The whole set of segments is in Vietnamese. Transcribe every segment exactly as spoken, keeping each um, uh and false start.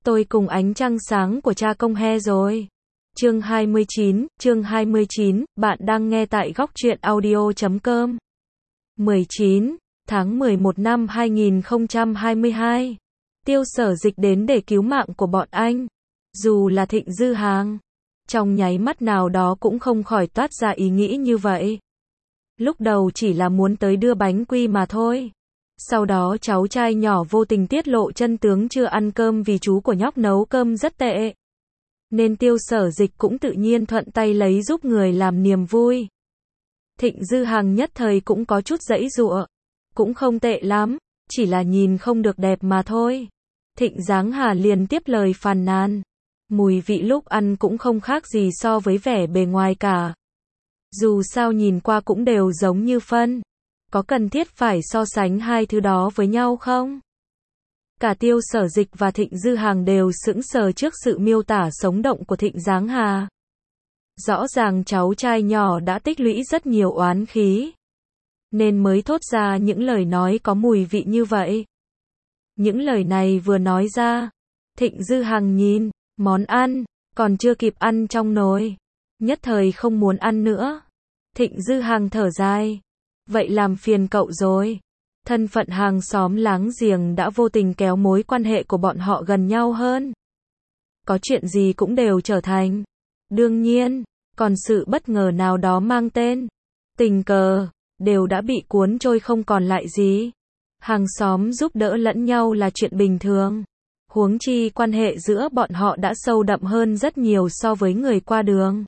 Tôi cùng ánh trăng sáng của cha công he rồi. Chương hai mươi chín, chương hai mươi chín, bạn đang nghe tại góc truyện audio chấm com. mười chín tháng mười một năm hai nghìn không trăm hai mươi hai. Tiêu Sở Dịch đến để cứu mạng của bọn anh. Dù là Thịnh Dư Hàng, trong nháy mắt nào đó cũng không khỏi toát ra ý nghĩ như vậy. Lúc đầu chỉ là muốn tới đưa bánh quy mà thôi. Sau đó cháu trai nhỏ vô tình tiết lộ chân tướng chưa ăn cơm vì chú của nhóc nấu cơm rất tệ. Nên Tiêu Sở Dịch cũng tự nhiên thuận tay lấy giúp người làm niềm vui. Thịnh Dư Hàng nhất thời cũng có chút giãy giụa. Cũng không tệ lắm, chỉ là nhìn không được đẹp mà thôi. Thịnh Giáng Hà liền tiếp lời phàn nàn. Mùi vị lúc ăn cũng không khác gì so với vẻ bề ngoài cả. Dù sao nhìn qua cũng đều giống như phân. Có cần thiết phải so sánh hai thứ đó với nhau không? Cả Tiêu Sở Dịch và Thịnh Dư Hàng đều sững sờ trước sự miêu tả sống động của Thịnh Giáng Hà. Rõ ràng cháu trai nhỏ đã tích lũy rất nhiều oán khí, nên mới thốt ra những lời nói có mùi vị như vậy. Những lời này vừa nói ra, Thịnh Dư Hàng nhìn món ăn, còn chưa kịp ăn trong nồi, nhất thời không muốn ăn nữa. Thịnh Dư Hàng thở dài. Vậy làm phiền cậu rồi. Thân phận hàng xóm láng giềng đã vô tình kéo mối quan hệ của bọn họ gần nhau hơn. Có chuyện gì cũng đều trở thành. Đương nhiên, còn sự bất ngờ nào đó mang tên tình cờ, đều đã bị cuốn trôi không còn lại gì. Hàng xóm giúp đỡ lẫn nhau là chuyện bình thường. Huống chi quan hệ giữa bọn họ đã sâu đậm hơn rất nhiều so với người qua đường.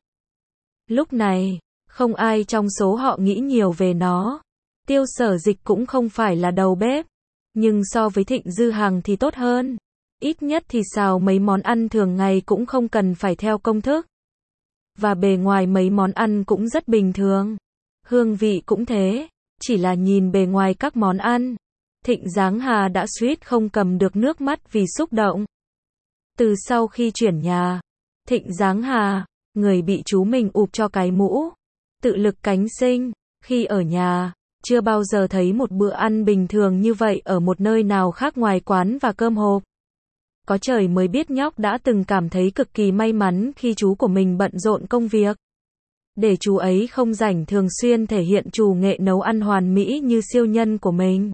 Lúc này, không ai trong số họ nghĩ nhiều về nó. Tiêu Sở Dịch cũng không phải là đầu bếp, nhưng so với Thịnh Dư Hàng thì tốt hơn. Ít nhất thì xào mấy món ăn thường ngày cũng không cần phải theo công thức. Và bề ngoài mấy món ăn cũng rất bình thường. Hương vị cũng thế, chỉ là nhìn bề ngoài các món ăn. Thịnh Giáng Hà đã suýt không cầm được nước mắt vì xúc động. Từ sau khi chuyển nhà, Thịnh Giáng Hà, người bị chú mình ụp cho cái mũ, tự lực cánh sinh, khi ở nhà, chưa bao giờ thấy một bữa ăn bình thường như vậy ở một nơi nào khác ngoài quán và cơm hộp. Có trời mới biết nhóc đã từng cảm thấy cực kỳ may mắn khi chú của mình bận rộn công việc. Để chú ấy không rảnh thường xuyên thể hiện trù nghệ nấu ăn hoàn mỹ như siêu nhân của mình.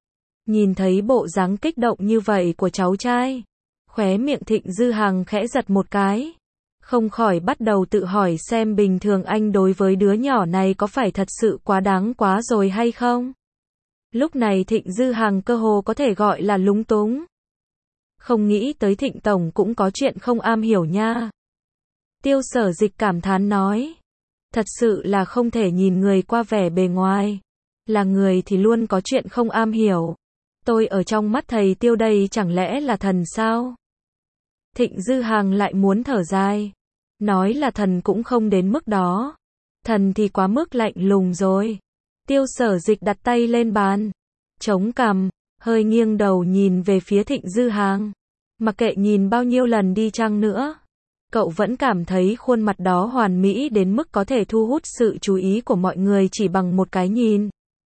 Nhìn thấy bộ dáng kích động như vậy của cháu trai, khóe miệng Thịnh Dư Hàng khẽ giật một cái. Không khỏi bắt đầu tự hỏi xem bình thường anh đối với đứa nhỏ này có phải thật sự quá đáng quá rồi hay không? Lúc này Thịnh Dư Hàng cơ hồ có thể gọi là lúng túng. Không nghĩ tới Thịnh Tổng cũng có chuyện không am hiểu nha. Tiêu Sở Dịch cảm thán nói. Thật sự là không thể nhìn người qua vẻ bề ngoài. Là người thì luôn có chuyện không am hiểu. Tôi ở trong mắt thầy Tiêu đây chẳng lẽ là thần sao? Thịnh Dư Hàng lại muốn thở dài. Nói là thần cũng không đến mức đó. Thần thì quá mức lạnh lùng rồi. Tiêu Sở Dịch đặt tay lên bàn, chống cằm, hơi nghiêng đầu nhìn về phía Thịnh Dư Hàng. Mặc kệ nhìn bao nhiêu lần đi chăng nữa, cậu vẫn cảm thấy khuôn mặt đó hoàn mỹ đến mức có thể thu hút sự chú ý của mọi người chỉ bằng một cái nhìn.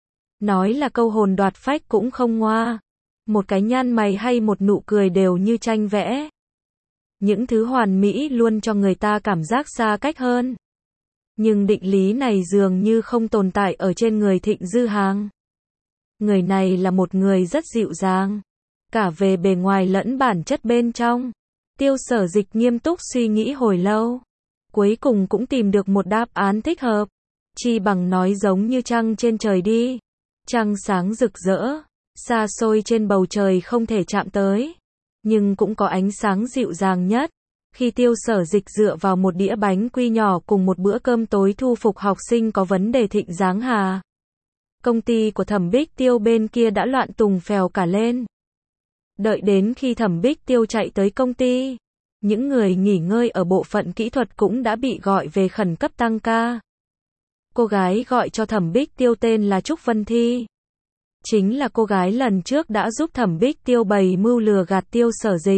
Nói là câu hồn đoạt phách cũng không ngoa. Một cái nhăn mày hay một nụ cười đều như tranh vẽ. Những thứ hoàn mỹ luôn cho người ta cảm giác xa cách hơn. Nhưng định lý này dường như không tồn tại ở trên người Thịnh Dư Hàng. Người này là một người rất dịu dàng, cả về bề ngoài lẫn bản chất bên trong. Tiêu Sở Dịch nghiêm túc suy nghĩ hồi lâu, cuối cùng cũng tìm được một đáp án thích hợp. Chi bằng nói giống như trăng trên trời đi. Trăng sáng rực rỡ, xa xôi trên bầu trời không thể chạm tới, nhưng cũng có ánh sáng dịu dàng nhất. Khi Tiêu Sở Dịch dựa vào một đĩa bánh quy nhỏ cùng một bữa cơm tối thu phục học sinh có vấn đề Thịnh Giáng Hà, công ty của Thẩm Bích Tiêu bên kia đã loạn tùng phèo cả lên. Đợi đến khi Thẩm Bích Tiêu chạy tới công ty, những người nghỉ ngơi ở bộ phận kỹ thuật cũng đã bị gọi về khẩn cấp tăng ca. Cô gái gọi cho Thẩm Bích Tiêu tên là Trúc Vân Thi. Chính là cô gái lần trước đã giúp Thẩm Bích Tiêu bày mưu lừa gạt Tiêu Sở Dịch.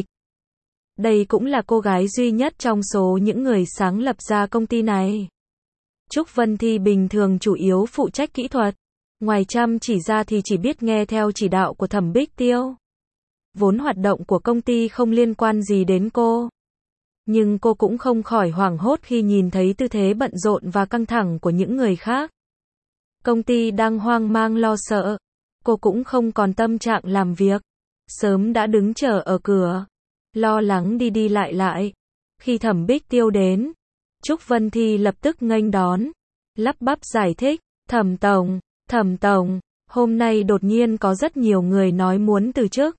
Đây cũng là cô gái duy nhất trong số những người sáng lập ra công ty này. Trúc Vân Thi bình thường chủ yếu phụ trách kỹ thuật. Ngoài chăm chỉ ra thì chỉ biết nghe theo chỉ đạo của Thẩm Bích Tiêu. vốn hoạt động của công ty không liên quan gì đến cô. Nhưng cô cũng không khỏi hoảng hốt khi nhìn thấy tư thế bận rộn và căng thẳng của những người khác. Công ty đang hoang mang lo sợ. Cô cũng không còn tâm trạng làm việc. Sớm đã đứng chờ ở cửa. Lo lắng đi đi lại lại. Khi Thẩm Bích Tiêu đến, Trúc Vân Thi lập tức nghênh đón. Lắp bắp giải thích. Thẩm Tổng, Thẩm Tổng, hôm nay đột nhiên có rất nhiều người nói muốn từ chức.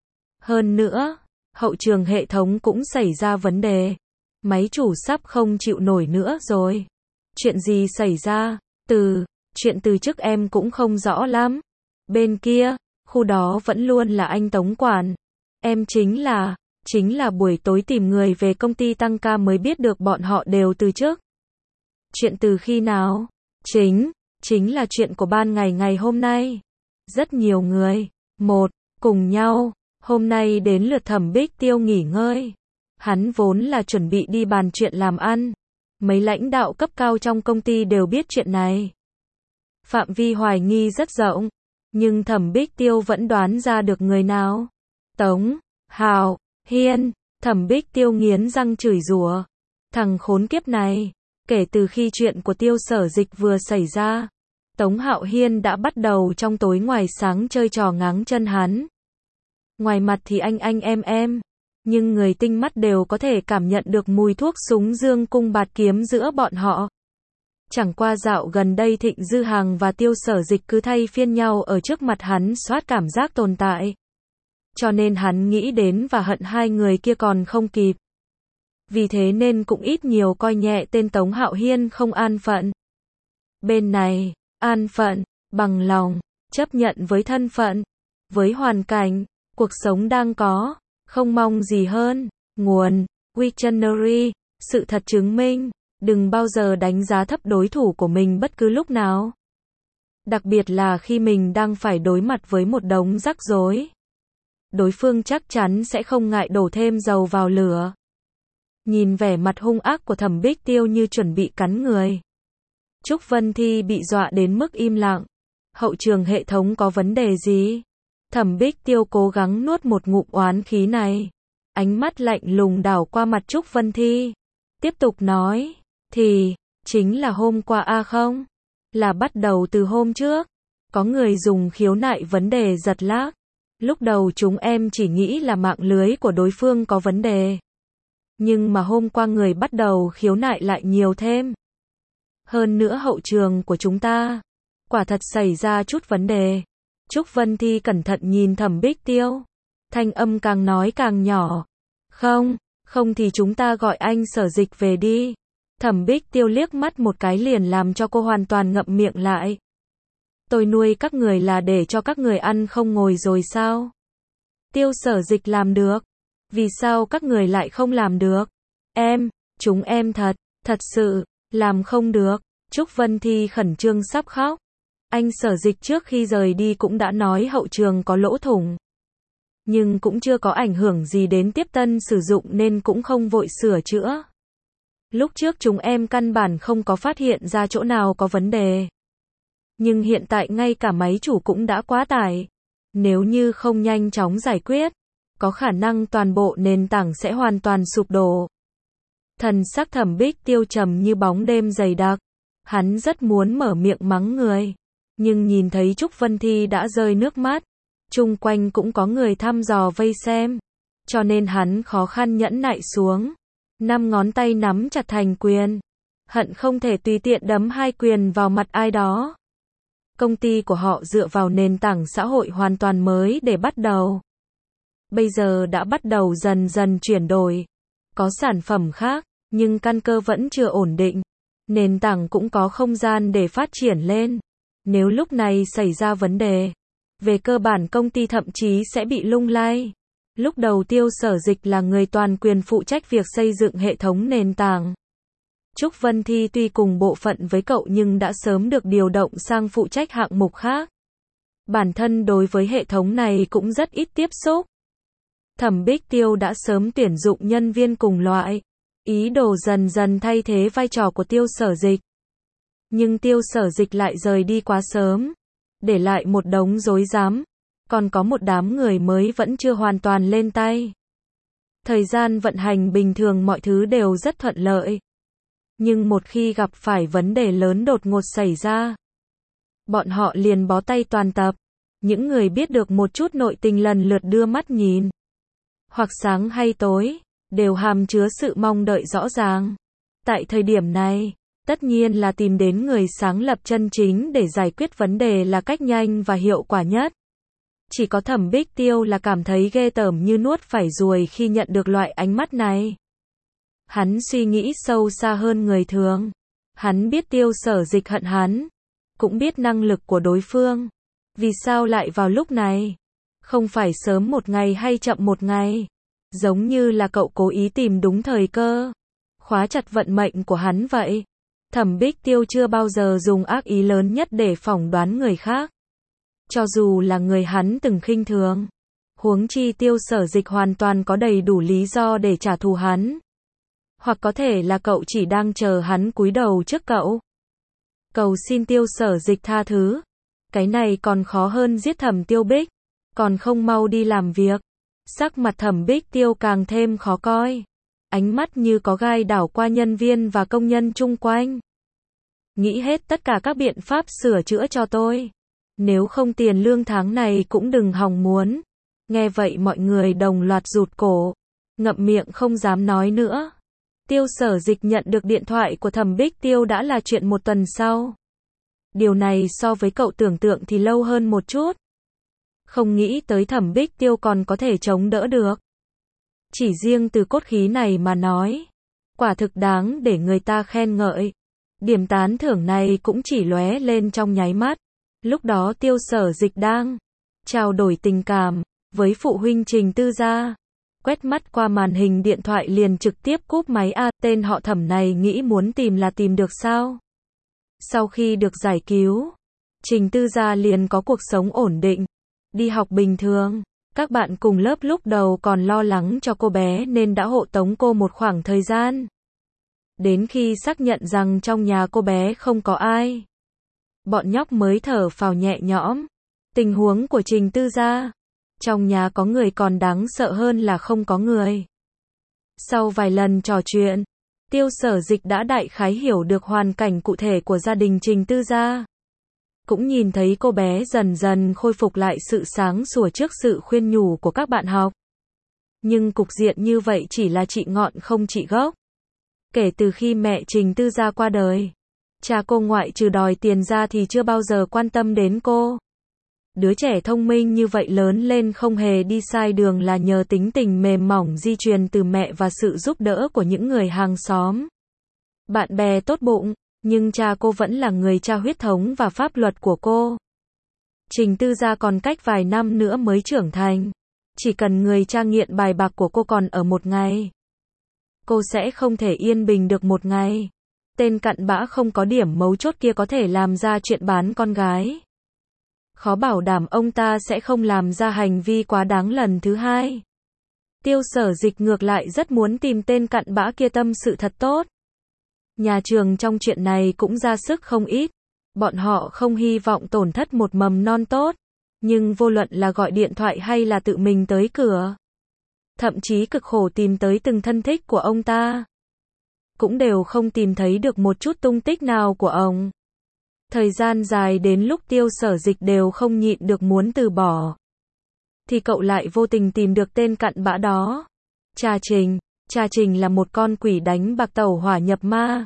Hơn nữa, hậu trường hệ thống cũng xảy ra vấn đề. Máy chủ sắp không chịu nổi nữa rồi. Chuyện gì xảy ra? Từ, chuyện từ chức em cũng không rõ lắm. Bên kia, khu đó vẫn luôn là anh Tống quản. Em chính là, chính là buổi tối tìm người về công ty tăng ca mới biết được bọn họ đều từ chức. Chuyện từ khi nào? Chính, chính là chuyện của ban ngày ngày hôm nay. Rất nhiều người, một, cùng nhau, hôm nay đến lượt Thẩm Bích Tiêu nghỉ ngơi. Hắn vốn là chuẩn bị đi bàn chuyện làm ăn. Mấy lãnh đạo cấp cao trong công ty đều biết chuyện này. Phạm vi hoài nghi rất rộng, nhưng Thẩm Bích Tiêu vẫn đoán ra được người nào. Tống, Hạo, Hiên. Thẩm Bích Tiêu nghiến răng chửi rủa. Thằng khốn kiếp này, kể từ khi chuyện của Tiêu Sở Dịch vừa xảy ra, Tống Hạo Hiên đã bắt đầu trong tối ngoài sáng chơi trò ngáng chân hắn. Ngoài mặt thì anh anh em em, nhưng người tinh mắt đều có thể cảm nhận được mùi thuốc súng dương cung bạt kiếm giữa bọn họ. Chẳng qua dạo gần đây Thịnh Dư Hằng và Tiêu Sở Dịch cứ thay phiên nhau ở trước mặt hắn soát cảm giác tồn tại. Cho nên hắn nghĩ đến và hận hai người kia còn không kịp. Vì thế nên cũng ít nhiều coi nhẹ tên Tống Hạo Hiên không an phận. Bên này, an phận, bằng lòng, chấp nhận với thân phận, với hoàn cảnh, cuộc sống đang có, không mong gì hơn. Nguồn, Wiktionary, sự thật chứng minh, đừng bao giờ đánh giá thấp đối thủ của mình bất cứ lúc nào. Đặc biệt là khi mình đang phải đối mặt với một đống rắc rối. Đối phương chắc chắn sẽ không ngại đổ thêm dầu vào lửa. Nhìn vẻ mặt hung ác của Thẩm Bích Tiêu như chuẩn bị cắn người. Trúc Vân Thi bị dọa đến mức im lặng. Hậu trường hệ thống có vấn đề gì? Thẩm Bích Tiêu cố gắng nuốt một ngụm oán khí này. Ánh mắt lạnh lùng đảo qua mặt Trúc Vân Thi. Tiếp tục nói, thì, chính là hôm qua a à không? Là bắt đầu từ hôm trước. Có người dùng khiếu nại vấn đề giật lag. Lúc đầu chúng em chỉ nghĩ là mạng lưới của đối phương có vấn đề. Nhưng mà hôm qua người bắt đầu khiếu nại lại nhiều thêm. Hơn nữa hậu trường của chúng ta, quả thật xảy ra chút vấn đề. Trúc Vân Thi cẩn thận nhìn Thẩm Bích Tiêu. Thanh âm càng nói càng nhỏ. Không, không thì chúng ta gọi anh Sở Dịch về đi. Thẩm Bích Tiêu liếc mắt một cái liền làm cho cô hoàn toàn ngậm miệng lại. Tôi nuôi các người là để cho các người ăn không ngồi rồi sao? Tiêu Sở Dịch làm được. Vì sao các người lại không làm được? Em, chúng em thật, thật sự, làm không được. Trúc Vân Thi khẩn trương sắp khóc. Anh Sở Dịch trước khi rời đi cũng đã nói hậu trường có lỗ thủng. Nhưng cũng chưa có ảnh hưởng gì đến tiếp tân sử dụng nên cũng không vội sửa chữa. Lúc trước chúng em căn bản không có phát hiện ra chỗ nào có vấn đề. Nhưng hiện tại ngay cả máy chủ cũng đã quá tải. Nếu như không nhanh chóng giải quyết, có khả năng toàn bộ nền tảng sẽ hoàn toàn sụp đổ. Thần sắc Thẩm Bích Tiêu trầm như bóng đêm dày đặc. Hắn rất muốn mở miệng mắng người. Nhưng nhìn thấy Trúc Vân Thi đã rơi nước mắt. Chung quanh cũng có người thăm dò vây xem. Cho nên hắn khó khăn nhẫn nại xuống. Năm ngón tay nắm chặt thành quyền. Hận không thể tùy tiện đấm hai quyền vào mặt ai đó. Công ty của họ dựa vào nền tảng xã hội hoàn toàn mới để bắt đầu. Bây giờ đã bắt đầu dần dần chuyển đổi. Có sản phẩm khác, nhưng căn cơ vẫn chưa ổn định. Nền tảng cũng có không gian để phát triển lên. Nếu lúc này xảy ra vấn đề, về cơ bản công ty thậm chí sẽ bị lung lay. Lúc đầu Tiêu Sở Dịch là người toàn quyền phụ trách việc xây dựng hệ thống nền tảng. Trúc Vân Thi tuy cùng bộ phận với cậu nhưng đã sớm được điều động sang phụ trách hạng mục khác. Bản thân đối với hệ thống này cũng rất ít tiếp xúc. Thẩm Bích Tiêu đã sớm tuyển dụng nhân viên cùng loại, ý đồ dần dần thay thế vai trò của Tiêu Sở Dịch. Nhưng Tiêu Sở Dịch lại rời đi quá sớm, để lại một đống rối rắm. còn có một đám người mới vẫn chưa hoàn toàn lên tay. Thời gian vận hành bình thường mọi thứ đều rất thuận lợi. Nhưng một khi gặp phải vấn đề lớn đột ngột xảy ra, bọn họ liền bó tay toàn tập. Những người biết được một chút nội tình lần lượt đưa mắt nhìn. Hoặc sáng hay tối, đều hàm chứa sự mong đợi rõ ràng. Tại thời điểm này, tất nhiên là tìm đến người sáng lập chân chính để giải quyết vấn đề là cách nhanh và hiệu quả nhất. Chỉ có Thẩm Bích Tiêu là cảm thấy ghê tởm như nuốt phải ruồi khi nhận được loại ánh mắt này. Hắn suy nghĩ sâu xa hơn người thường. Hắn biết Tiêu Sở Dịch hận hắn, cũng biết năng lực của đối phương. Vì sao lại vào lúc này? Không phải sớm một ngày hay chậm một ngày. Giống như là cậu cố ý tìm đúng thời cơ, khóa chặt vận mệnh của hắn vậy. Thẩm Bích Tiêu chưa bao giờ dùng ác ý lớn nhất để phỏng đoán người khác. Cho dù là người hắn từng khinh thường. Huống chi Tiêu Sở Dịch hoàn toàn có đầy đủ lý do để trả thù hắn. Hoặc có thể là cậu chỉ đang chờ hắn cúi đầu trước cậu. Cầu xin Tiêu Sở Dịch tha thứ. Cái này còn khó hơn giết Thẩm Tiêu Bích. Còn không mau đi làm việc. Sắc mặt Thẩm Bích Tiêu càng thêm khó coi. Ánh mắt như có gai đảo qua nhân viên và công nhân chung quanh. Nghĩ hết tất cả các biện pháp sửa chữa cho tôi. Nếu không tiền lương tháng này cũng đừng hòng muốn. Nghe vậy mọi người đồng loạt rụt cổ. Ngậm miệng không dám nói nữa. Tiêu Sở Dịch nhận được điện thoại của Thẩm Bích Tiêu đã là chuyện một tuần sau. Điều này so với cậu tưởng tượng thì lâu hơn một chút. Không nghĩ tới Thẩm Bích Tiêu còn có thể chống đỡ được. Chỉ riêng từ cốt khí này mà nói, quả thực đáng để người ta khen ngợi. Điểm tán thưởng này cũng chỉ lóe lên trong nháy mắt. Lúc đó Tiêu Sở Dịch đang trao đổi tình cảm với phụ huynh Trình Tư Gia. Quét mắt qua màn hình điện thoại liền trực tiếp cúp máy. A, tên họ Thẩm này nghĩ muốn tìm là tìm được sao? Sau khi được giải cứu, Trình Tư Gia liền có cuộc sống ổn định, đi học bình thường. Các bạn cùng lớp lúc đầu còn lo lắng cho cô bé nên đã hộ tống cô một khoảng thời gian. Đến khi xác nhận rằng trong nhà cô bé không có ai, bọn nhóc mới thở phào nhẹ nhõm. Tình huống của Trình Tư Gia, trong nhà có người còn đáng sợ hơn là không có người. Sau vài lần trò chuyện, Tiêu Sở Dịch đã đại khái hiểu được hoàn cảnh cụ thể của gia đình Trình Tư Gia. Cũng nhìn thấy cô bé dần dần khôi phục lại sự sáng sủa trước sự khuyên nhủ của các bạn học. Nhưng cục diện như vậy chỉ là trị ngọn không trị gốc. Kể từ khi mẹ Trình Tư Gia qua đời, cha cô ngoại trừ đòi tiền ra thì chưa bao giờ quan tâm đến cô. Đứa trẻ thông minh như vậy lớn lên không hề đi sai đường là nhờ tính tình mềm mỏng di truyền từ mẹ và sự giúp đỡ của những người hàng xóm. Bạn bè tốt bụng, nhưng cha cô vẫn là người cha huyết thống và pháp luật của cô. Trình Tư Gia còn cách vài năm nữa mới trưởng thành. Chỉ cần người cha nghiện bài bạc của cô còn ở một ngày, cô sẽ không thể yên bình được một ngày. Tên cặn bã không có điểm mấu chốt kia có thể làm ra chuyện bán con gái. Khó bảo đảm ông ta sẽ không làm ra hành vi quá đáng lần thứ hai. Tiêu Sở Dịch ngược lại rất muốn tìm tên cặn bã kia tâm sự thật tốt. Nhà trường trong chuyện này cũng ra sức không ít. Bọn họ không hy vọng tổn thất một mầm non tốt. Nhưng vô luận là gọi điện thoại hay là tự mình tới cửa, thậm chí cực khổ tìm tới từng thân thích của ông ta, cũng đều không tìm thấy được một chút tung tích nào của ông. Thời gian dài đến lúc Tiêu Sở Dịch đều không nhịn được muốn từ bỏ, thì cậu lại vô tình tìm được tên cặn bã đó. Cha Trình. Cha Trình là một con quỷ đánh bạc tẩu hỏa nhập ma.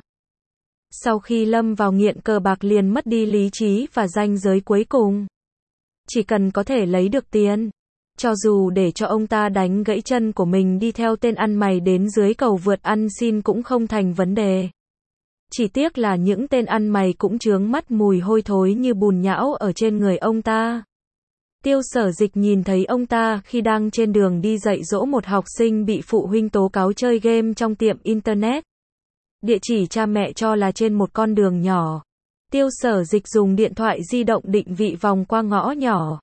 Sau khi lâm vào nghiện cờ bạc liền mất đi lý trí và ranh giới cuối cùng. Chỉ cần có thể lấy được tiền, cho dù để cho ông ta đánh gãy chân của mình đi theo tên ăn mày đến dưới cầu vượt ăn xin cũng không thành vấn đề. Chỉ tiếc là những tên ăn mày cũng chướng mắt mùi hôi thối như bùn nhão ở trên người ông ta. Tiêu Sở Dịch nhìn thấy ông ta khi đang trên đường đi dạy dỗ một học sinh bị phụ huynh tố cáo chơi game trong tiệm internet. Địa chỉ cha mẹ cho là trên một con đường nhỏ. Tiêu Sở Dịch dùng điện thoại di động định vị vòng qua ngõ nhỏ.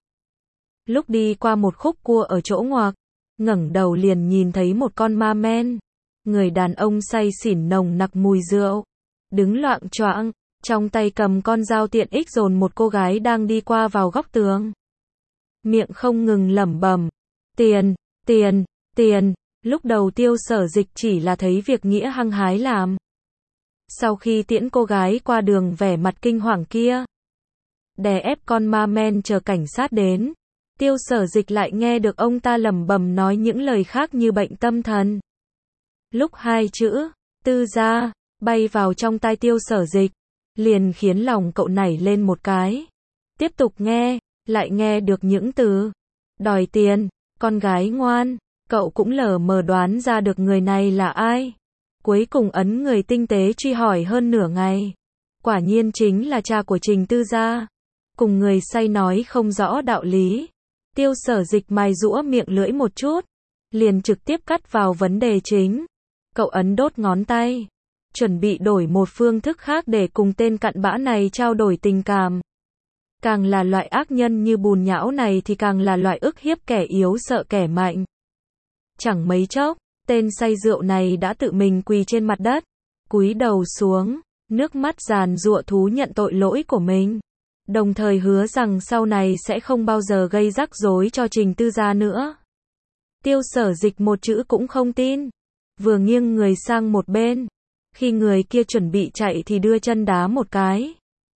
Lúc đi qua một khúc cua ở chỗ ngoặc, ngẩng đầu liền nhìn thấy một con ma men. Người đàn ông say xỉn nồng nặc mùi rượu, đứng loạng choạng, trong tay cầm con dao tiện ích dồn một cô gái đang đi qua vào góc tường. miệng không ngừng lẩm bẩm. Tiền, tiền, tiền. Lúc đầu Tiêu Sở Dịch chỉ là thấy việc nghĩa hăng hái làm. Sau khi tiễn cô gái qua đường vẻ mặt kinh hoàng kia, đè ép con ma men chờ cảnh sát đến, Tiêu Sở Dịch lại nghe được ông ta lẩm bẩm nói những lời khác như bệnh tâm thần. Lúc hai chữ tư gia bay vào trong tai Tiêu Sở Dịch, liền khiến lòng cậu nảy lên một cái. Tiếp tục nghe, lại nghe được những từ đòi tiền, con gái ngoan, cậu cũng lờ mờ đoán ra được người này là ai. Cuối cùng ấn người tinh tế truy hỏi hơn nửa ngày. Quả nhiên chính là cha của Trình Tư gia. Cùng người say nói không rõ đạo lý. Tiêu Sở Dịch mài giũa miệng lưỡi một chút, liền trực tiếp cắt vào vấn đề chính. Cậu ấn đốt ngón tay, chuẩn bị đổi một phương thức khác để cùng tên cặn bã này trao đổi tình cảm. Càng là loại ác nhân như bùn nhão này thì càng là loại ức hiếp kẻ yếu sợ kẻ mạnh. Chẳng mấy chốc, tên say rượu này đã tự mình quỳ trên mặt đất, cúi đầu xuống, nước mắt giàn giụa thú nhận tội lỗi của mình. Đồng thời hứa rằng sau này sẽ không bao giờ gây rắc rối cho Trình Tư gia nữa. Tiêu Sở Dịch một chữ cũng không tin, vừa nghiêng người sang một bên. Khi người kia chuẩn bị chạy thì đưa chân đá một cái.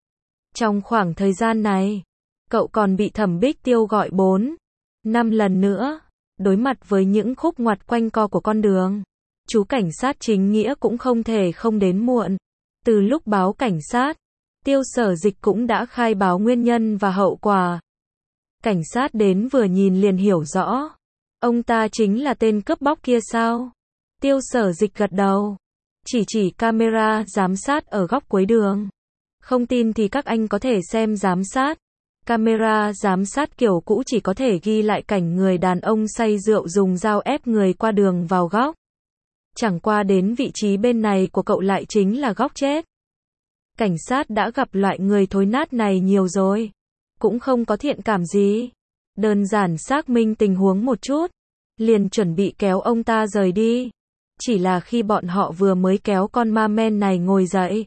Trong khoảng thời gian này, cậu còn bị Thẩm Bích Tiêu gọi bốn, năm lần nữa. Đối mặt với những khúc ngoặt quanh co của con đường, chú cảnh sát chính nghĩa cũng không thể không đến muộn. Từ lúc báo cảnh sát, Tiêu Sở Dịch cũng đã khai báo nguyên nhân và hậu quả. Cảnh sát đến vừa nhìn liền hiểu rõ. Ông ta chính là tên cướp bóc kia sao? Tiêu Sở Dịch gật đầu, chỉ chỉ camera giám sát ở góc cuối đường. Không tin thì các anh có thể xem giám sát. Camera giám sát kiểu cũ chỉ có thể ghi lại cảnh người đàn ông say rượu dùng dao ép người qua đường vào góc. Chẳng qua đến vị trí bên này của cậu lại chính là góc chết. Cảnh sát đã gặp loại người thối nát này nhiều rồi, cũng không có thiện cảm gì. Đơn giản xác minh tình huống một chút, liền chuẩn bị kéo ông ta rời đi. Chỉ là khi bọn họ vừa mới kéo con ma men này ngồi dậy,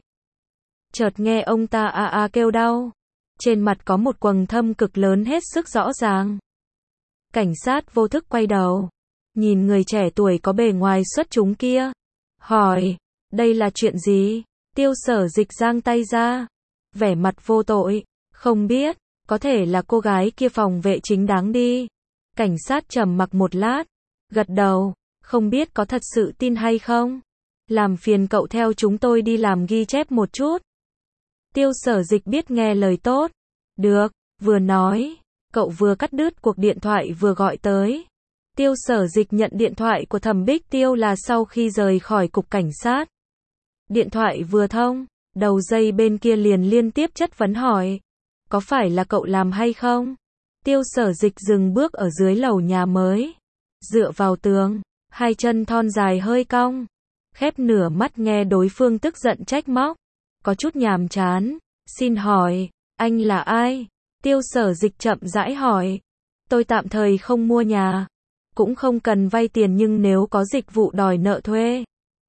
chợt nghe ông ta a a kêu đau. Trên mặt có một quầng thâm cực lớn hết sức rõ ràng. Cảnh sát vô thức quay đầu, nhìn người trẻ tuổi có bề ngoài xuất chúng kia, hỏi, đây là chuyện gì? Tiêu Sở Dịch giang tay ra, vẻ mặt vô tội, không biết, có thể là cô gái kia phòng vệ chính đáng đi. Cảnh sát trầm mặc một lát, gật đầu, không biết có thật sự tin hay không. Làm phiền cậu theo chúng tôi đi làm ghi chép một chút. Tiêu Sở Dịch biết nghe lời tốt. Được, vừa nói, cậu vừa cắt đứt cuộc điện thoại vừa gọi tới. Tiêu Sở Dịch nhận điện thoại của Thẩm Bích Tiêu là sau khi rời khỏi cục cảnh sát. Điện thoại vừa thông, đầu dây bên kia liền liên tiếp chất vấn hỏi. Có phải là cậu làm hay không? Tiêu Sở Dịch dừng bước ở dưới lầu nhà mới, dựa vào tường, hai chân thon dài hơi cong, khép nửa mắt nghe đối phương tức giận trách móc. Có chút nhàm chán, xin hỏi, anh là ai? Tiêu Sở Dịch chậm rãi hỏi. Tôi tạm thời không mua nhà, cũng không cần vay tiền, nhưng nếu có dịch vụ đòi nợ thuê,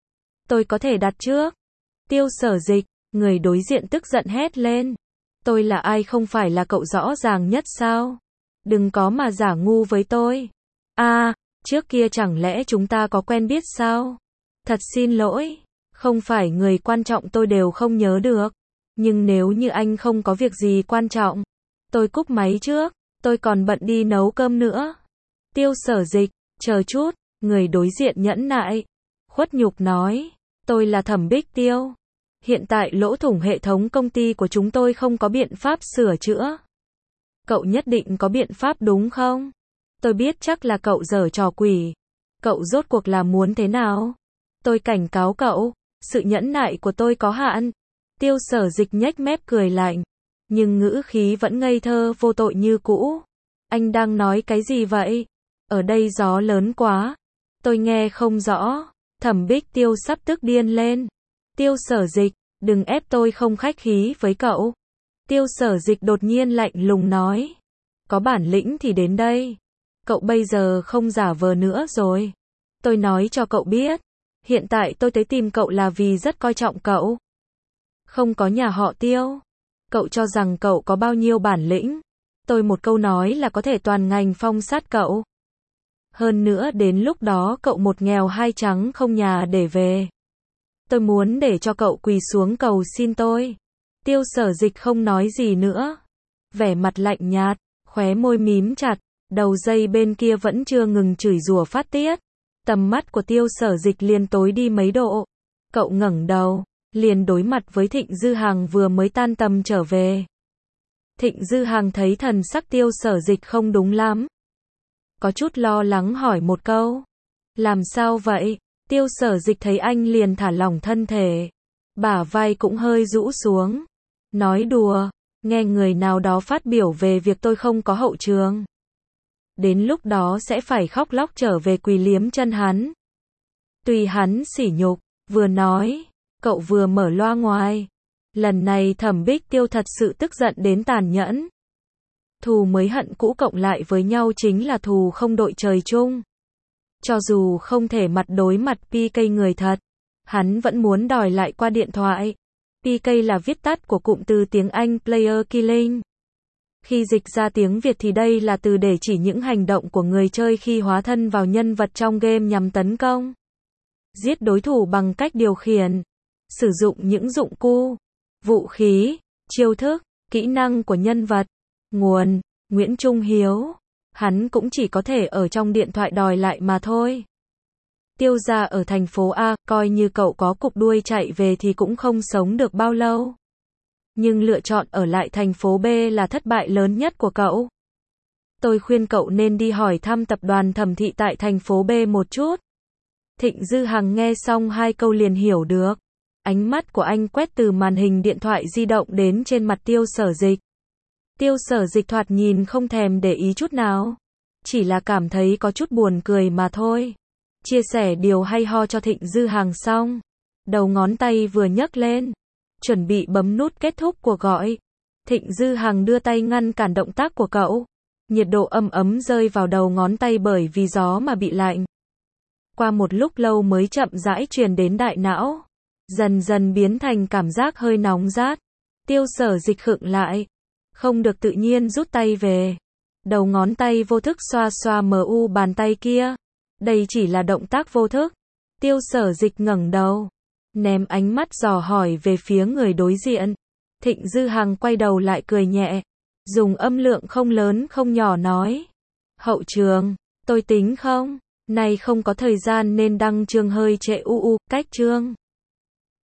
tôi có thể đặt trước. Tiêu Sở Dịch, người đối diện tức giận hét lên. Tôi là ai không phải là cậu rõ ràng nhất sao? Đừng có mà giả ngu với tôi. À, trước kia chẳng lẽ chúng ta có quen biết sao? Thật xin lỗi, không phải người quan trọng tôi đều không nhớ được. Nhưng nếu như anh không có việc gì quan trọng, tôi cúp máy trước, tôi còn bận đi nấu cơm nữa. Tiêu Sở Dịch, chờ chút, người đối diện nhẫn nại, khuất nhục nói, tôi là Thẩm Bích Tiêu. Hiện tại lỗ thủng hệ thống công ty của chúng tôi không có biện pháp sửa chữa. Cậu nhất định có biện pháp đúng không? Tôi biết chắc là cậu giở trò quỷ. Cậu rốt cuộc là muốn thế nào? Tôi cảnh cáo cậu, sự nhẫn nại của tôi có hạn. Tiêu Sở Dịch nhếch mép cười lạnh, nhưng ngữ khí vẫn ngây thơ vô tội như cũ. Anh đang nói cái gì vậy? Ở đây gió lớn quá, tôi nghe không rõ. Thẩm Bích Tiêu sắp tức điên lên. Tiêu Sở Dịch, đừng ép tôi không khách khí với cậu. Tiêu Sở Dịch đột nhiên lạnh lùng nói. Có bản lĩnh thì đến đây. Cậu bây giờ không giả vờ nữa rồi. Tôi nói cho cậu biết, hiện tại tôi tới tìm cậu là vì rất coi trọng cậu. Không có nhà họ Tiêu. Cậu cho rằng cậu có bao nhiêu bản lĩnh? tôi một câu nói là có thể toàn ngành phong sát cậu. Hơn nữa đến lúc đó cậu một nghèo hai trắng không nhà để về. Tôi muốn để cho cậu quỳ xuống cầu xin tôi. Tiêu Sở Dịch không nói gì nữa. Vẻ mặt lạnh nhạt, khóe môi mím chặt, đầu dây bên kia vẫn chưa ngừng chửi rủa phát tiết. Tầm mắt của Tiêu Sở Dịch liền tối đi mấy độ. Cậu ngẩng đầu, liền đối mặt với Thịnh Dư Hằng vừa mới tan tầm trở về. Thịnh Dư Hằng thấy thần sắc Tiêu Sở Dịch không đúng lắm. Có chút lo lắng hỏi một câu. Làm sao vậy? Tiêu Sở Dịch thấy anh liền thả lỏng thân thể. Bả vai cũng hơi rũ xuống. Nói đùa, nghe người nào đó phát biểu về việc tôi không có hậu trường. Đến lúc đó sẽ phải khóc lóc trở về quỳ liếm chân hắn. Tuy hắn sỉ nhục, vừa nói, cậu vừa mở loa ngoài. Lần này Thẩm Bích Tiêu thật sự tức giận đến tàn nhẫn. Thù mới hận cũ cộng lại với nhau chính là thù không đội trời chung. Cho dù không thể mặt đối mặt pê ca người thật, hắn vẫn muốn đòi lại qua điện thoại. pê ca là viết tắt của cụm từ tiếng Anh Player Killing. Khi dịch ra tiếng Việt thì đây là từ để chỉ những hành động của người chơi khi hóa thân vào nhân vật trong game nhằm tấn công, giết đối thủ bằng cách điều khiển, sử dụng những dụng cụ, vũ khí, chiêu thức, kỹ năng của nhân vật. Nguồn: Nguyễn Trung Hiếu. Hắn cũng chỉ có thể ở trong điện thoại đòi lại mà thôi. Tiêu gia ở thành phố A, coi như cậu có cục đuôi chạy về thì cũng không sống được bao lâu. Nhưng lựa chọn ở lại thành phố B là thất bại lớn nhất của cậu. Tôi khuyên cậu nên đi hỏi thăm tập đoàn Thẩm Thị tại thành phố B một chút. Thịnh Dư Hằng nghe xong hai câu liền hiểu được. Ánh mắt của anh quét từ màn hình điện thoại di động đến trên mặt Tiêu Sở Dịch. Tiêu Sở Dịch thoạt nhìn không thèm để ý chút nào. Chỉ là cảm thấy có chút buồn cười mà thôi. Chia sẻ điều hay ho cho Thịnh Dư Hằng xong. Đầu ngón tay vừa nhấc lên. Chuẩn bị bấm nút kết thúc cuộc gọi. Thịnh Dư Hằng đưa tay ngăn cản động tác của cậu. Nhiệt độ ấm ấm rơi vào đầu ngón tay bởi vì gió mà bị lạnh. Qua một lúc lâu mới chậm rãi truyền đến đại não. Dần dần biến thành cảm giác hơi nóng rát. Tiêu Sở Dịch khựng lại. Không được tự nhiên rút tay về. Đầu ngón tay vô thức xoa xoa mu bàn tay kia. Đây chỉ là động tác vô thức. Tiêu Sở Dịch ngẩng đầu. Ném ánh mắt dò hỏi về phía người đối diện. Thịnh Dư Hằng quay đầu lại cười nhẹ. Dùng âm lượng không lớn không nhỏ nói. Hậu trường, tôi tính không? Nay không có thời gian nên đăng chương hơi trễ u u, cách chương.